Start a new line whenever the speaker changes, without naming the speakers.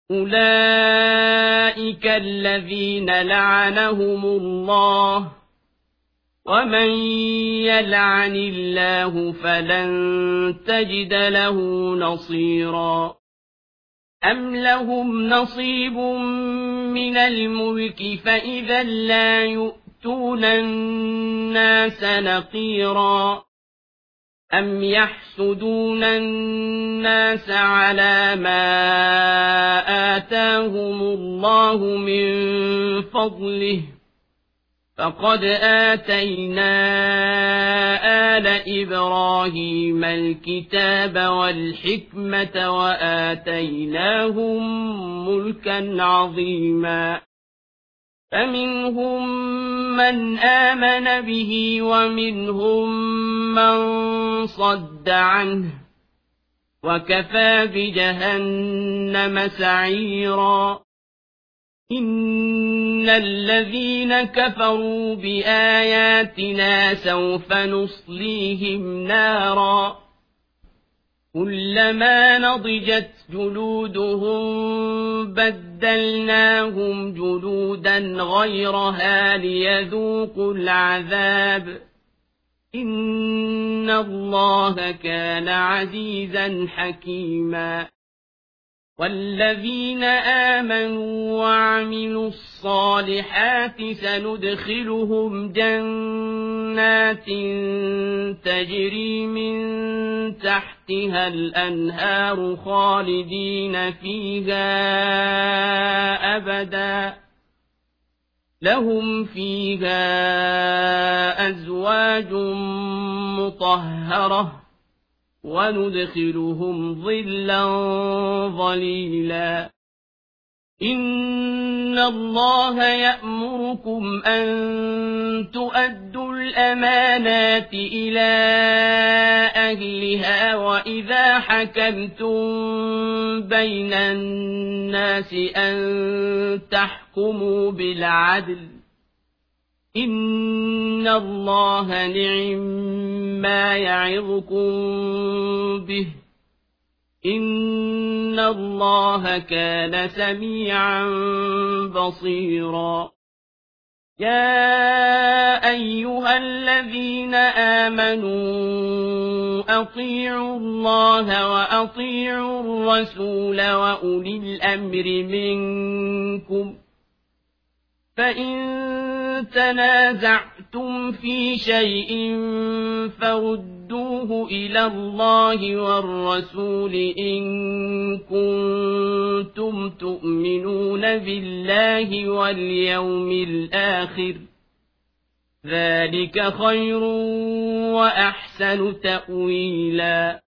أولئك الذين لعنهم الله ومن يلعن الله فلن تجد له نصيرا أم لهم نصيب من الملك فإذا لا يؤتون الناس نقيرا أم يحسدون الناس على ما آتاهم الله من فضله فقد آتينا آل إبراهيم الكتاب والحكمة وآتيناهم ملكا عظيما فمنهم من آمن به ومنهم من صد عنه وكفى بجهنم سعيرا إن الذين كفروا بآياتنا سوف نصليهم نارا كلما نضجت جلودهم بدلناهم جلودا غيرها ليذوقوا العذاب إن الله كان عزيزا حكيما والذين آمنوا وعملوا الصالحات سندخلهم جنات تجري من تحتها الأنهار خالدين فيها أبدا لهم فيها أزواج مطهرة وندخلهم ظلا ظليلا إن الله يأمركم أن تؤدوا الأمانات إلى أهلها وإذا حكمتم بين الناس أن تحكموا بالعدل إن الله نعم يعظكم به إن الله كان سميعا بصيرا يا أيها الذين آمنوا أطيعوا الله وأطيعوا الرسول وأولي الأمر منكم فإن تنازعتم في شيء فردوه إلى الله والرسول إن كنتم تؤمنون بالله واليوم الآخر ذلك خير وأحسن تأويلا